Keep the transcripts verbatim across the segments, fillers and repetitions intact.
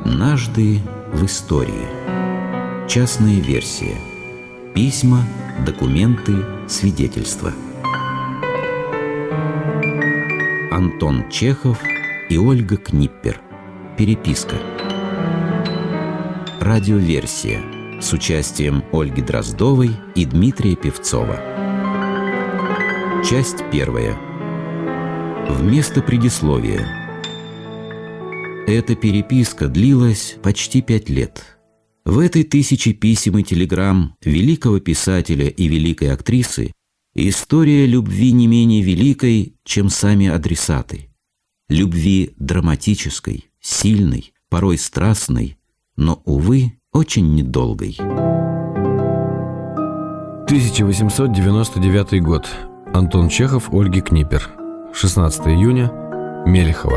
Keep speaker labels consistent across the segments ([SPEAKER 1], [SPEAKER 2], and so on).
[SPEAKER 1] Однажды в истории. Частная версия. Письма, документы, свидетельства. Антон Чехов и Ольга Книппер. Переписка. Радиоверсия с участием Ольги Дроздовой и Дмитрия Певцова. Часть первая. Вместо предисловия. Эта переписка длилась почти пять лет. В этой тысяче писем и телеграмм великого писателя и великой актрисы история любви не менее великой, чем сами адресаты. Любви драматической, сильной, порой страстной, но, увы, очень недолгой.
[SPEAKER 2] тысяча восемьсот девяносто девятый год. Антон Чехов, Ольги Книппер. шестнадцатого июня. Мелехово.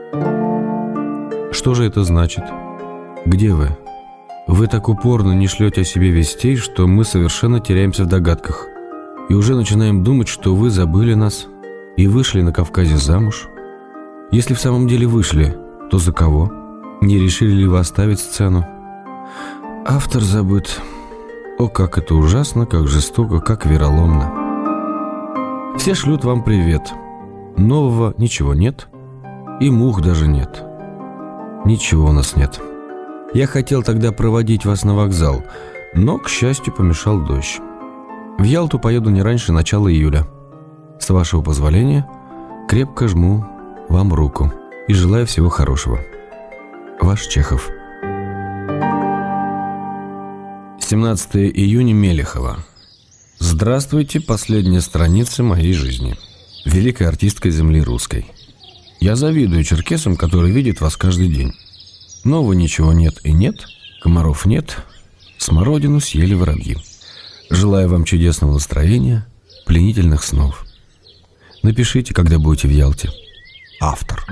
[SPEAKER 2] Что же это значит? Где вы? Вы так упорно не шлете о себе вестей, что мы совершенно теряемся в догадках. И уже начинаем думать, что вы забыли нас и вышли на Кавказе замуж. Если в самом деле вышли, то за кого? Не решили ли вы оставить сцену? Автор забыт. О, как это ужасно, как жестоко, как вероломно. Все шлют вам привет. Нового ничего нет, и мух даже нет. Ничего у нас нет. Я хотел тогда проводить вас на вокзал, но, к счастью, помешал дождь. В Ялту поеду не раньше начала июля. С вашего позволения, крепко жму вам руку и желаю всего хорошего. Ваш Чехов. семнадцатого июня. Мелехово. Здравствуйте, последняя страница моей жизни. Великая артистка земли русской. Я завидую черкесам, которые видят вас каждый день. Нового ничего нет и нет, комаров нет, смородину съели воробьи. Желаю вам чудесного настроения, пленительных снов. Напишите, когда будете в Ялте. Автор.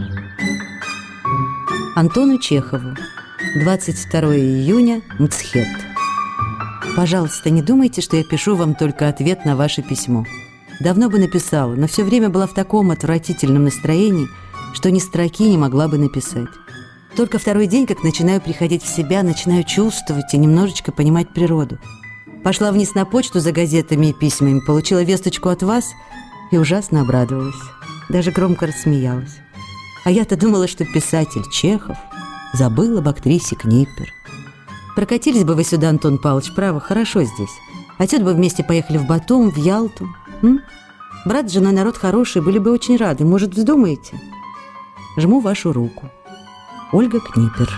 [SPEAKER 3] Антону Чехову. двадцать второго июня. Мцхет. Пожалуйста, не думайте, что я пишу вам только ответ на ваше письмо. Давно бы написала, но все время была в таком отвратительном настроении, что ни строки не могла бы написать. Только второй день, как начинаю приходить в себя, начинаю чувствовать и немножечко понимать природу. Пошла вниз на почту за газетами и письмами, получила весточку от вас и ужасно обрадовалась. Даже громко рассмеялась. А я-то думала, что писатель Чехов забыл об актрисе Книппер. Прокатились бы вы сюда, Антон Павлович, право, хорошо здесь. Отсюда бы вместе поехали в Батум, в Ялту. М? Брат с женой народ хороший, были бы очень рады. Может, вздумаете? Жму вашу руку. Ольга Книппер.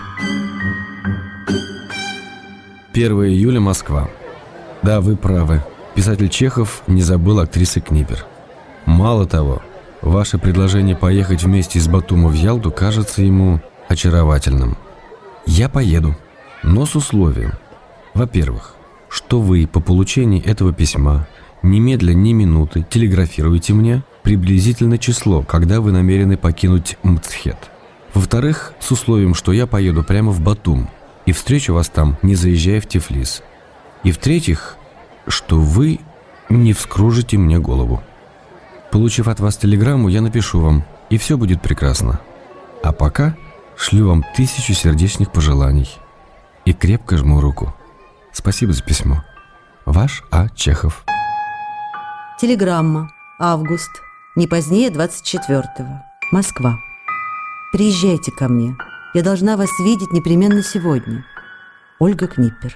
[SPEAKER 2] первого июля. Москва. Да, вы правы. Писатель Чехов не забыл актрисы Книппер. Мало того, ваше предложение поехать вместе из Батума в Ялту кажется ему очаровательным. Я поеду, но с условием. Во-первых, что вы по получении этого письма немедля ни минуты телеграфируете мне приблизительно число, когда вы намерены покинуть Мцхет. Во-вторых, с условием, что я поеду прямо в Батум и встречу вас там, не заезжая в Тифлис. И в-третьих, что вы не вскружите мне голову. Получив от вас телеграмму, я напишу вам, и все будет прекрасно. А пока шлю вам тысячу сердечных пожеланий и крепко жму руку. Спасибо за письмо. Ваш А. Чехов.
[SPEAKER 3] Телеграмма. Август. Не позднее двадцать четвёртого. Москва. Приезжайте ко мне. Я должна вас видеть непременно сегодня. Ольга Книппер.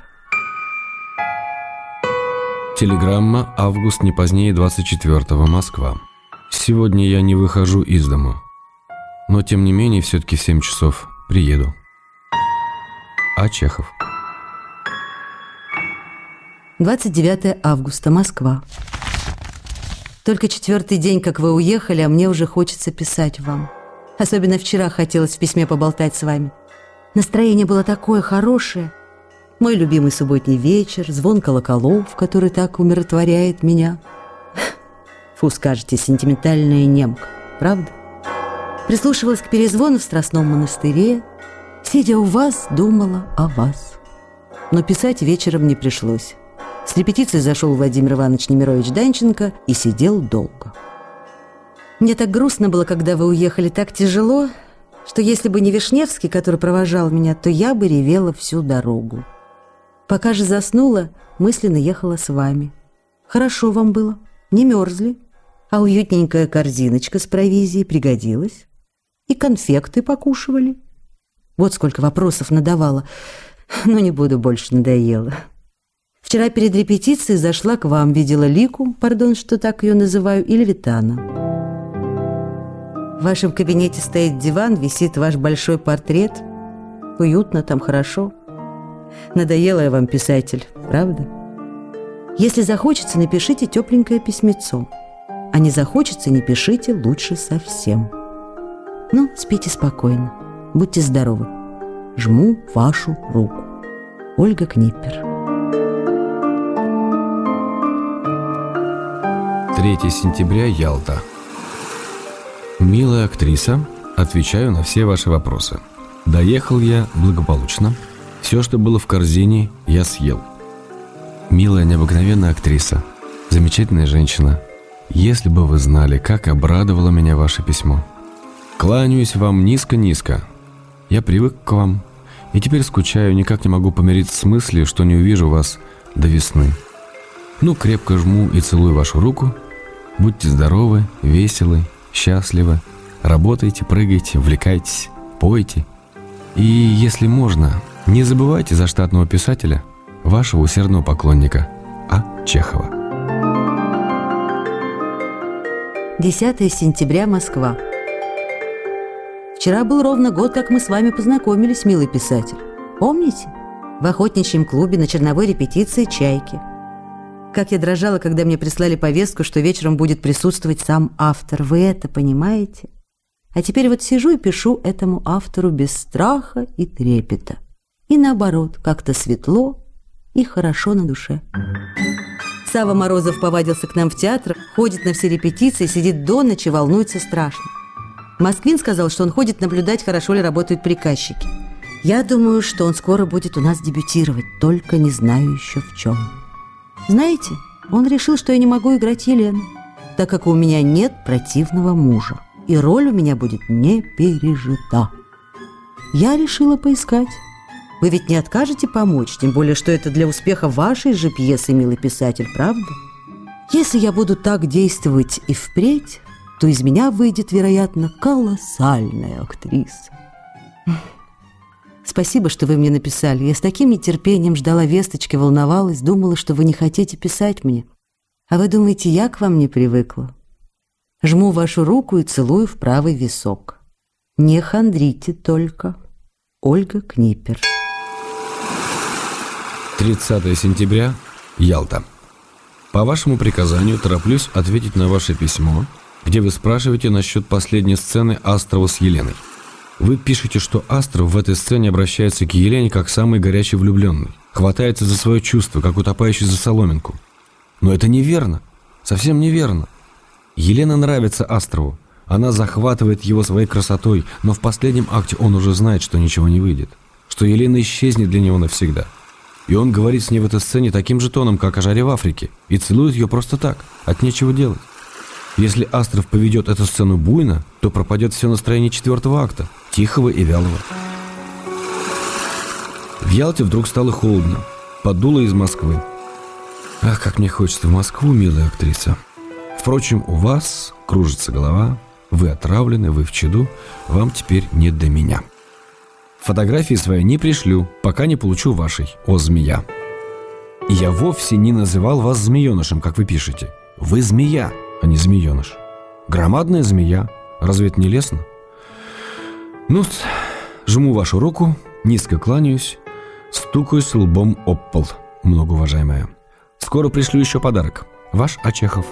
[SPEAKER 2] Телеграмма. Август. Не позднее двадцать четвёртого. Москва. Сегодня я не выхожу из дому. Но, тем не менее, все-таки в семь часов приеду. А. Чехов.
[SPEAKER 3] двадцать девятого августа. Москва. Только четвертый день, как вы уехали, а мне уже хочется писать вам. Особенно вчера хотелось в письме поболтать с вами. Настроение было такое хорошее. Мой любимый субботний вечер, звон колоколов, который так умиротворяет меня. Фу, скажете, сентиментальная немка, правда? Прислушивалась к перезвону в Страстном монастыре, сидя у вас, думала о вас. Но писать вечером не пришлось. С репетиции зашел Владимир Иванович Немирович Данченко и сидел долго. Мне так грустно было, когда вы уехали, так тяжело. что если бы не Вишневский, который провожал меня, то я бы ревела всю дорогу. Пока же заснула, мысленно ехала с вами. Хорошо вам было, не мерзли, а уютненькая корзиночка с провизией пригодилась. И конфекты покушивали. Вот сколько вопросов надавала, но не буду больше, надоело. Вчера перед репетицией зашла к вам, видела Лику, пардон, что так ее называю, и Левитана. В вашем кабинете стоит диван, висит ваш большой портрет. Уютно, там хорошо. Надоела я вам, писатель, правда? Если захочется, напишите тепленькое письмецо. А не захочется, не пишите, лучше совсем. Ну, спите спокойно. Будьте здоровы. Жму вашу руку. Ольга Книппер.
[SPEAKER 2] третьего сентября, Ялта. Милая актриса, отвечаю на все ваши вопросы. Доехал я благополучно. Все, что было в корзине, я съел. Милая, необыкновенная актриса, замечательная женщина. Если бы вы знали, как обрадовало меня ваше письмо. Кланяюсь вам низко-низко. Я привык к вам, и теперь скучаю, никак не могу помириться с мыслью, что не увижу вас до весны. Ну, крепко жму и целую вашу руку. Будьте здоровы, веселы, счастливы. Работайте, прыгайте, увлекайтесь, пойте. И, если можно, не забывайте за штатного писателя, вашего усердного поклонника А. Чехова.
[SPEAKER 3] десятого сентября, Москва. Вчера был ровно год, как мы с вами познакомились, милый писатель. Помните? В охотничьем клубе на черновой репетиции «Чайки». Как я дрожала, когда мне прислали повестку, что вечером будет присутствовать сам автор. Вы это понимаете? А теперь вот сижу и пишу этому автору без страха и трепета. И наоборот, как-то светло и хорошо на душе. Сава Морозов повадился к нам в театр, ходит на все репетиции, сидит до ночи, волнуется страшно. Москвин сказал, что он ходит наблюдать, хорошо ли работают приказчики. Я думаю, что он скоро будет у нас дебютировать, только не знаю еще в чем. Знаете, он решил, что я не могу играть Елену, так как у меня нет противного мужа, и роль у меня будет не пережита. Я решила поискать. Вы ведь не откажете помочь, тем более, что это для успеха вашей же пьесы, милый писатель, правда? Если я буду так действовать и впредь, то из меня выйдет, вероятно, колоссальная актриса. Спасибо, что вы мне написали. Я с таким нетерпением ждала весточки, волновалась, думала, что вы не хотите писать мне. А вы думаете, я к вам не привыкла? Жму вашу руку и целую в правый висок. Не хандрите только. Ольга Книппер.
[SPEAKER 2] тридцатого сентября, Ялта. По вашему приказанию тороплюсь ответить на ваше письмо, где вы спрашиваете насчет последней сцены Астрова с Еленой. Вы пишете, что Астров в этой сцене обращается к Елене как самый горячий влюбленный, хватается за свое чувство, как утопающий за соломинку. Но это неверно, совсем неверно. Елена нравится Астрову, она захватывает его своей красотой, но в последнем акте он уже знает, что ничего не выйдет, что Елена исчезнет для него навсегда. И он говорит с ней в этой сцене таким же тоном, как о жаре в Африке, и целует ее просто так, от нечего делать. Если Астров поведет эту сцену буйно, то пропадет все настроение четвертого акта, тихого и вялого. В Ялте вдруг стало холодно, подуло из Москвы. Ах, как мне хочется в Москву, милая актриса. Впрочем, у вас кружится голова, вы отравлены, вы в чаду, вам теперь не до меня. Фотографии свои не пришлю, пока не получу вашей, о змея. И я вовсе не называл вас змеенышем, как вы пишете. Вы змея, а не змееныш. Громадная змея, разве это не лестно? Ну, жму вашу руку, низко кланяюсь, стукаюсь лбом об пол, многоуважаемая. Скоро пришлю еще подарок. Ваш А. Чехов.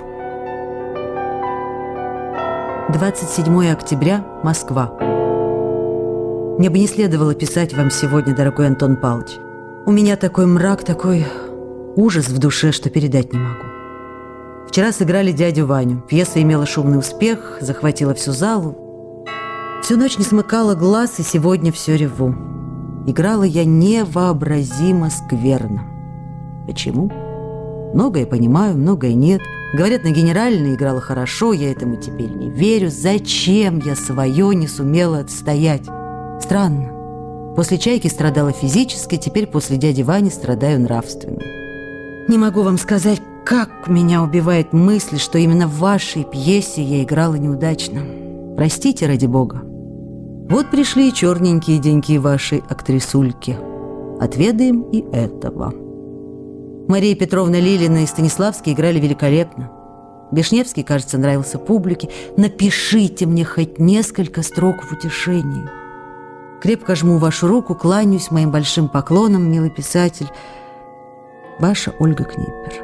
[SPEAKER 3] двадцать седьмого октября, Москва. Мне бы не следовало писать вам сегодня, дорогой Антон Павлович. У меня такой мрак, такой ужас в душе, что передать не могу. Вчера сыграли дядю Ваню. Пьеса имела шумный успех, захватила всю залу. Всю ночь не смыкала глаз, и сегодня все реву. Играла я невообразимо скверно. Почему? Многое понимаю, многое нет. Говорят, на генеральной играла хорошо, я этому теперь не верю. Зачем я свое не сумела отстоять? Странно. После «Чайки» страдала физически, теперь после «Дяди Вани» страдаю нравственно. Не могу вам сказать, как меня убивает мысль, что именно в вашей пьесе я играла неудачно. Простите, ради бога. Вот пришли и черненькие деньки вашей актрисульки. Отведаем и этого. Мария Петровна Лилина и Станиславский играли великолепно. Вишневский, кажется, нравился публике. Напишите мне хоть несколько строк в утешении. Крепко жму вашу руку, кланяюсь моим большим поклоном, милый писатель. Ваша Ольга Книпер.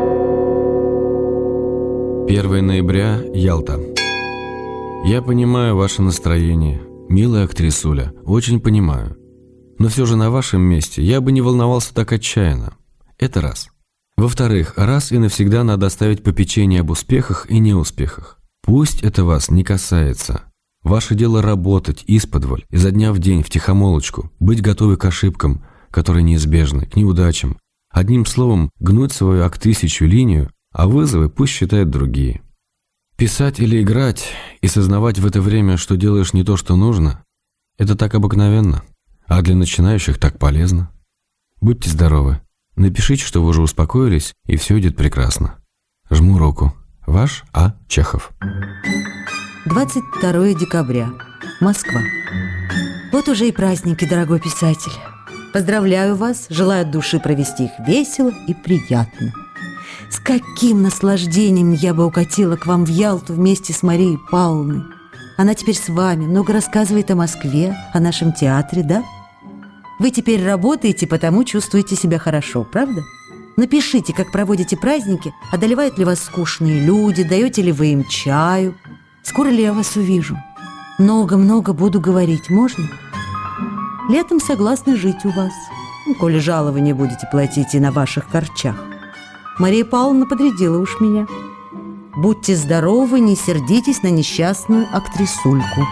[SPEAKER 2] первое ноября, Ялта. Я понимаю ваше настроение, милая актрисуля, очень понимаю. Но все же на вашем месте я бы не волновался так отчаянно. Это раз. Во-вторых, раз и навсегда надо оставить попечение об успехах и неуспехах. Пусть это вас не касается. Ваше дело работать исподволь, изо дня в день, втихомолочку, быть готовы к ошибкам, которые неизбежны, к неудачам. Одним словом, гнуть свою актрисичью линию, а вызовы пусть считают другие. Писать или играть и сознавать в это время, что делаешь не то, что нужно, это так обыкновенно, а для начинающих так полезно. Будьте здоровы. Напишите, что вы уже успокоились, и все идет прекрасно. Жму руку. Ваш А. Чехов.
[SPEAKER 3] двадцать второе декабря. Москва. Вот уже и праздники, дорогой писатель. Поздравляю вас, желаю от души провести их весело и приятно. С каким наслаждением я бы укатила к вам в Ялту вместе с Марией Павловной. Она теперь с вами, много рассказывает о Москве, о нашем театре, да? Вы теперь работаете, потому чувствуете себя хорошо, правда? Напишите, как проводите праздники, одолевают ли вас скучные люди, даете ли вы им чаю. Скоро ли я вас увижу? Много-много буду говорить, можно? Летом согласна жить у вас, ну, коли жалование будете платить и на ваших корчах. Мария Павловна подрядила уж меня. Будьте здоровы, не сердитесь на несчастную актрисульку.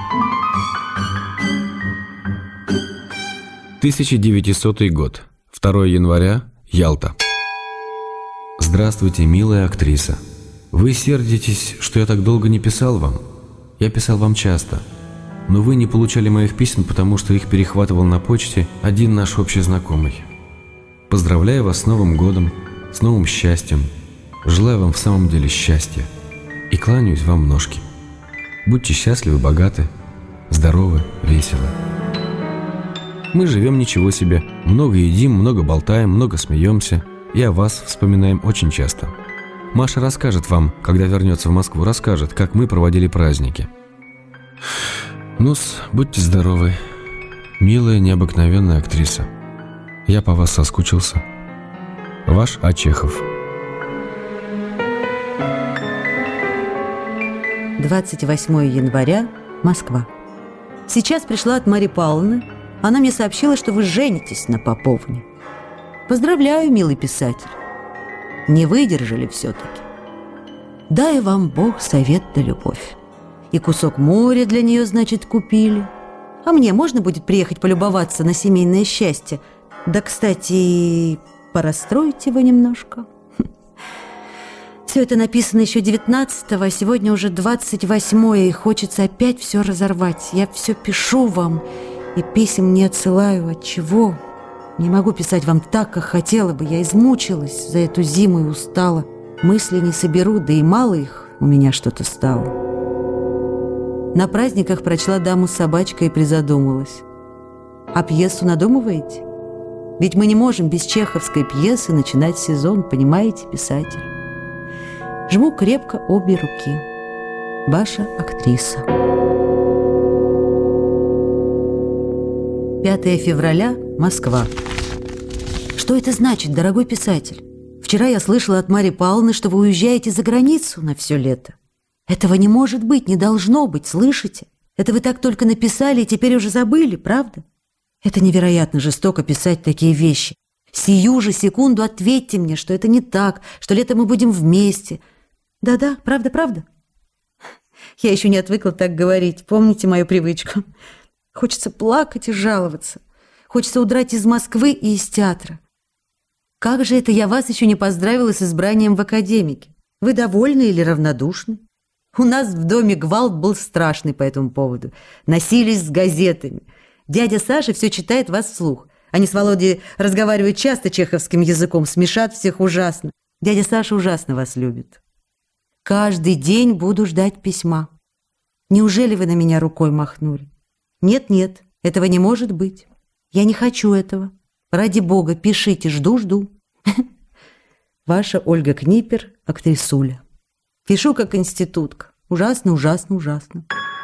[SPEAKER 2] тысяча девятисотый год. второе января. Ялта. Здравствуйте, милая актриса. Вы сердитесь, что я так долго не писал вам? Я писал вам часто. Но вы не получали моих писем, потому что их перехватывал на почте один наш общий знакомый. Поздравляю вас с Новым годом, с новым счастьем. Желаю вам в самом деле счастья. И кланяюсь вам в ножки. Будьте счастливы, богаты, здоровы, веселы. Мы живем ничего себе. Много едим, много болтаем, много смеемся. И о вас вспоминаем очень часто. Маша расскажет вам, когда вернется в Москву, расскажет, как мы проводили праздники. Ну-с, будьте здоровы. Милая, необыкновенная актриса. Я по вас соскучился. Ваш А. Чехов.
[SPEAKER 3] двадцать восьмое января. Москва. Сейчас пришла от Марии Павловны. Она мне сообщила, что вы женитесь на Поповне. Поздравляю, милый писатель. Не выдержали все-таки. Дай вам Бог совет да любовь. И кусок моря для нее, значит, купили. А мне можно будет приехать полюбоваться на семейное счастье? Да, кстати, порастроить его немножко. Все это написано еще девятнадцатого, а сегодня уже двадцать восьмое, и хочется опять все разорвать. Я все пишу вам, и писем не отсылаю. Отчего? Не могу писать вам так, как хотела бы. Я измучилась за эту зиму и устала. Мысли не соберу, да и мало их у меня что-то стало. На праздниках прочла «Даму с собачкой» и призадумалась. А пьесу надумываете? Ведь мы не можем без чеховской пьесы начинать сезон, понимаете, писатель? Жму крепко обе руки. Ваша актриса. пятое февраля. Москва. Что это значит, дорогой писатель? Вчера я слышала от Марии Павловны, что вы уезжаете за границу на все лето. Этого не может быть, не должно быть, слышите? Это вы так только написали и теперь уже забыли, правда? Это невероятно жестоко писать такие вещи. Сию же секунду ответьте мне, что это не так, что летом мы будем вместе. Да-да, правда-правда? Я еще не отвыкла так говорить, помните мою привычку? Хочется плакать и жаловаться. Хочется удрать из Москвы и из театра. Как же это я вас еще не поздравила с избранием в академике? Вы довольны или равнодушны? У нас в доме гвалт был страшный по этому поводу. Носились с газетами. Дядя Саша все читает вас вслух. Они с Володей разговаривают часто чеховским языком, смешат всех ужасно. Дядя Саша ужасно вас любит. Каждый день буду ждать письма. Неужели вы на меня рукой махнули? Нет-нет, этого не может быть. Я не хочу этого. Ради бога, пишите, жду-жду. Ваша Ольга Книпер, актрисуля. Пишу как институтка. Ужасно, ужасно, ужасно.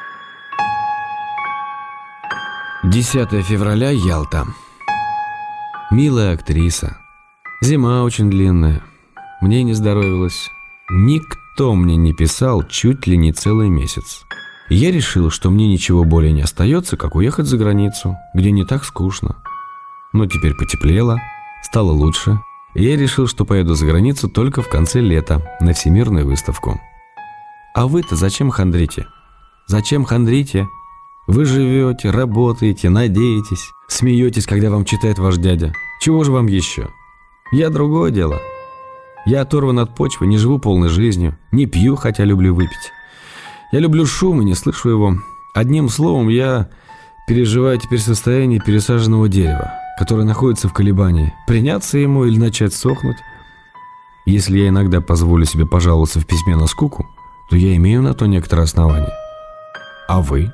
[SPEAKER 2] десятое февраля, Ялта. Милая актриса. Зима очень длинная. Мне не здоровилось. Никто мне не писал чуть ли не целый месяц. Я решил, что мне ничего более не остается, как уехать за границу, где не так скучно. Но теперь потеплело, стало лучше, и я решил, что поеду за границу только в конце лета на Всемирную выставку. А вы-то зачем хандрите? Зачем хандрите? Вы живете, работаете, надеетесь, смеетесь, когда вам читает ваш дядя. Чего же вам еще? Я другое дело. Я оторван от почвы, не живу полной жизнью, не пью, хотя люблю выпить. Я люблю шум и не слышу его. Одним словом, я переживаю теперь состояние пересаженного дерева, которое находится в колебании, приняться ему или начать сохнуть. Если я иногда позволю себе пожаловаться в письме на скуку, то я имею на то некоторые основания. А вы?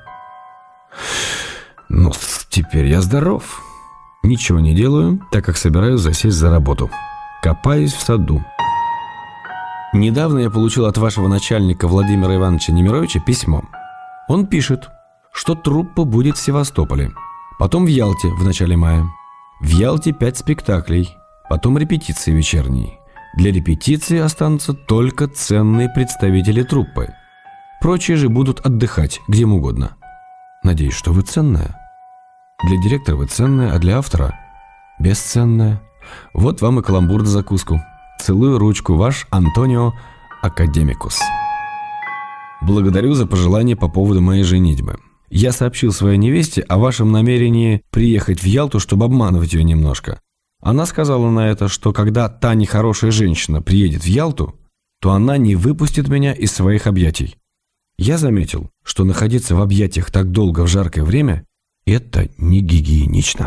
[SPEAKER 2] Ну, теперь я здоров. Ничего не делаю, так как собираюсь засесть за работу. Копаюсь в саду. Недавно я получил от вашего начальника Владимира Ивановича Немировича письмо. Он пишет, что труппа будет в Севастополе, потом в Ялте в начале мая. В Ялте пять спектаклей, потом репетиции вечерние. Для репетиции останутся только ценные представители труппы. Прочие же будут отдыхать где им угодно. Надеюсь, что вы ценная. Для директора вы ценная, а для автора бесценная. Вот вам и каламбур на закуску. Целую ручку, ваш Антонио Академикус. Благодарю за пожелание по поводу моей женитьбы. Я сообщил своей невесте о вашем намерении приехать в Ялту, чтобы обманывать ее немножко. Она сказала на это, что когда та нехорошая женщина приедет в Ялту, то она не выпустит меня из своих объятий. Я заметил, что находиться в объятиях так долго в жаркое время – это не гигиенично.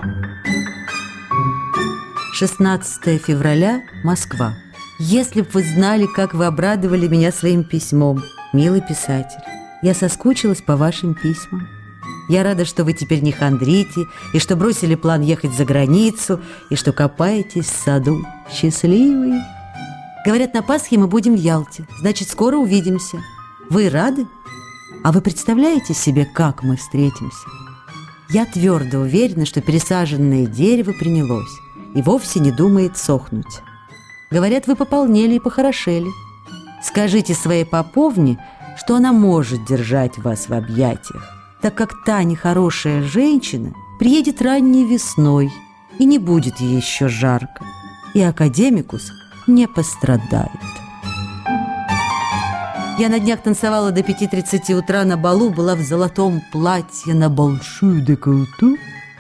[SPEAKER 3] шестнадцатое февраля, Москва. Если б вы знали, как вы обрадовали меня своим письмом, милый писатель. Я соскучилась по вашим письмам. Я рада, что вы теперь не хандрите, и что бросили план ехать за границу, и что копаетесь в саду. Счастливые. Говорят, на Пасхе мы будем в Ялте. Значит, скоро увидимся. Вы рады? А вы представляете себе, как мы встретимся? Я твердо уверена, что пересаженное дерево принялось и вовсе не думает сохнуть. Говорят, вы пополнели и похорошели. Скажите своей поповне, что она может держать вас в объятиях, так как та нехорошая женщина приедет ранней весной, и не будет ей еще жарко, и Академикус не пострадает. Я на днях танцевала до пяти тридцати утра на балу, была в золотом платье на большую декольте.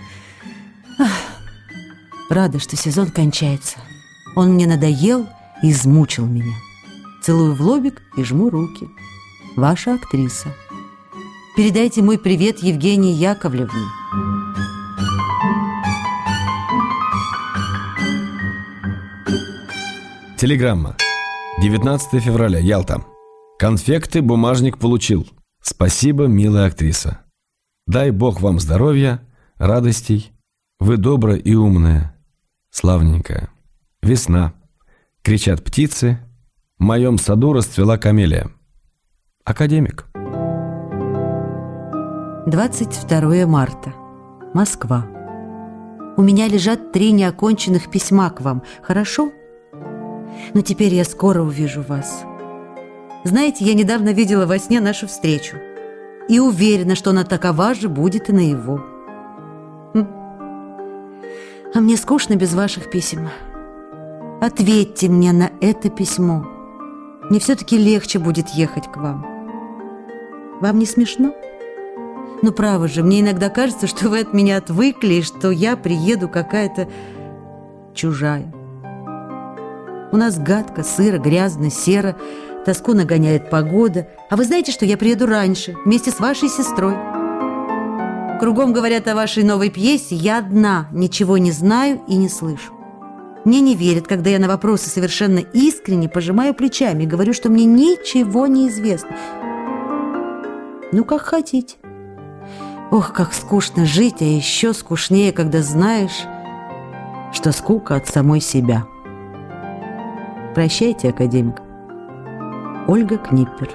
[SPEAKER 3] Рада, что сезон кончается. Он мне надоел и измучил меня. Целую в лобик и жму руки. Ваша актриса. Передайте мой привет Евгении Яковлевне.
[SPEAKER 2] Телеграмма. девятнадцатое февраля, Ялта. Конфекты бумажник получил. Спасибо, милая актриса. Дай Бог вам здоровья, радостей. Вы добрая и умная, славненькая. Весна. Кричат птицы. В моем саду расцвела камелия. Академик.
[SPEAKER 3] двадцать второе марта. Москва. У меня лежат три неоконченных письма к вам. Хорошо? Но теперь я скоро увижу вас. Знаете, я недавно видела во сне нашу встречу и уверена, что она такова же будет и наяву. А мне скучно без ваших писем. Ответьте мне на это письмо. Мне все-таки легче будет ехать к вам. Вам не смешно? Ну, право же, мне иногда кажется, что вы от меня отвыкли, и что я приеду какая-то чужая. У нас гадко, сыро, грязно, серо. Тоску нагоняет погода. А вы знаете, что я приеду раньше, вместе с вашей сестрой? Кругом говорят о вашей новой пьесе. Я одна ничего не знаю и не слышу. Мне не верят, когда я на вопросы совершенно искренне пожимаю плечами и говорю, что мне ничего не известно. Ну, как хотите. Ох, как скучно жить, а еще скучнее, когда знаешь, что скука от самой себя. Прощайте, академик. Ольга Книппер.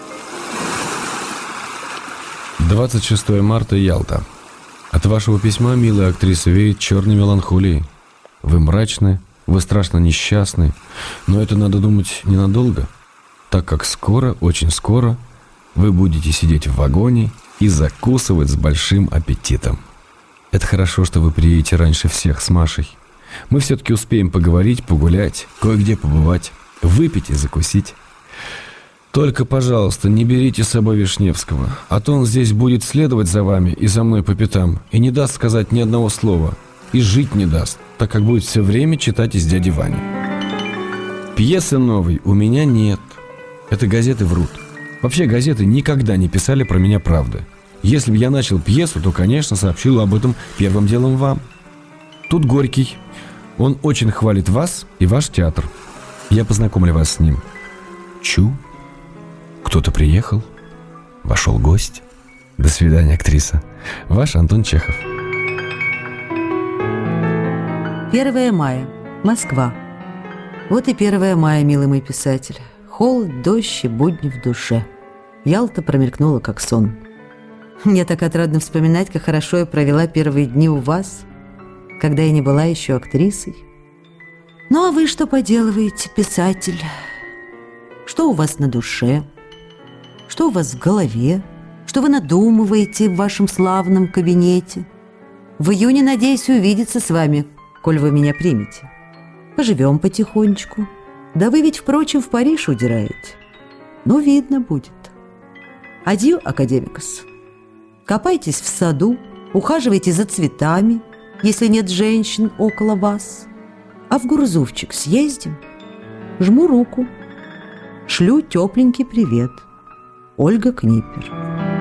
[SPEAKER 2] двадцать шестое марта, Ялта. От вашего письма, милая актриса, веет черной меланхолией. Вы мрачны, вы страшно несчастны, но это, надо думать, ненадолго, так как скоро, очень скоро, вы будете сидеть в вагоне и закусывать с большим аппетитом. Это хорошо, что вы приедете раньше всех с Машей. Мы все-таки успеем поговорить, погулять, кое-где побывать, выпить и закусить. Только, пожалуйста, не берите с собой Вишневского, а то он здесь будет следовать за вами и за мной по пятам и не даст сказать ни одного слова, и жить не даст, так как будет все время читать из «Дяди Вани». Пьесы новой у меня нет. Это газеты врут. Вообще газеты никогда не писали про меня правды. Если бы я начал пьесу, то, конечно, сообщил об этом первым делом вам. Тут Горький. Он очень хвалит вас и ваш театр. Я познакомлю вас с ним. Чу. Кто-то приехал. Вошел гость. До свидания, актриса. Ваш Антон Чехов.
[SPEAKER 3] первое мая. Москва. Вот и первое мая, милый мой писатель. Холод, дождь и будни в душе. Ялта промелькнула, как сон. Мне так отрадно вспоминать, как хорошо я провела первые дни у вас, когда я не была еще актрисой. Ну а вы что поделываете, писатель? Что у вас на душе? Что у вас в голове? Что вы надумываете в вашем славном кабинете? В июне надеюсь увидеться с вами, коль вы меня примете. Поживем потихонечку. Да вы ведь, впрочем, в Париж удираете. Ну, видно будет. Адью, академикос. Копайтесь в саду, ухаживайте за цветами, если нет женщин около вас. А в Гурзувчик съездим. Жму руку. Шлю тепленький привет. Ольга Книппер.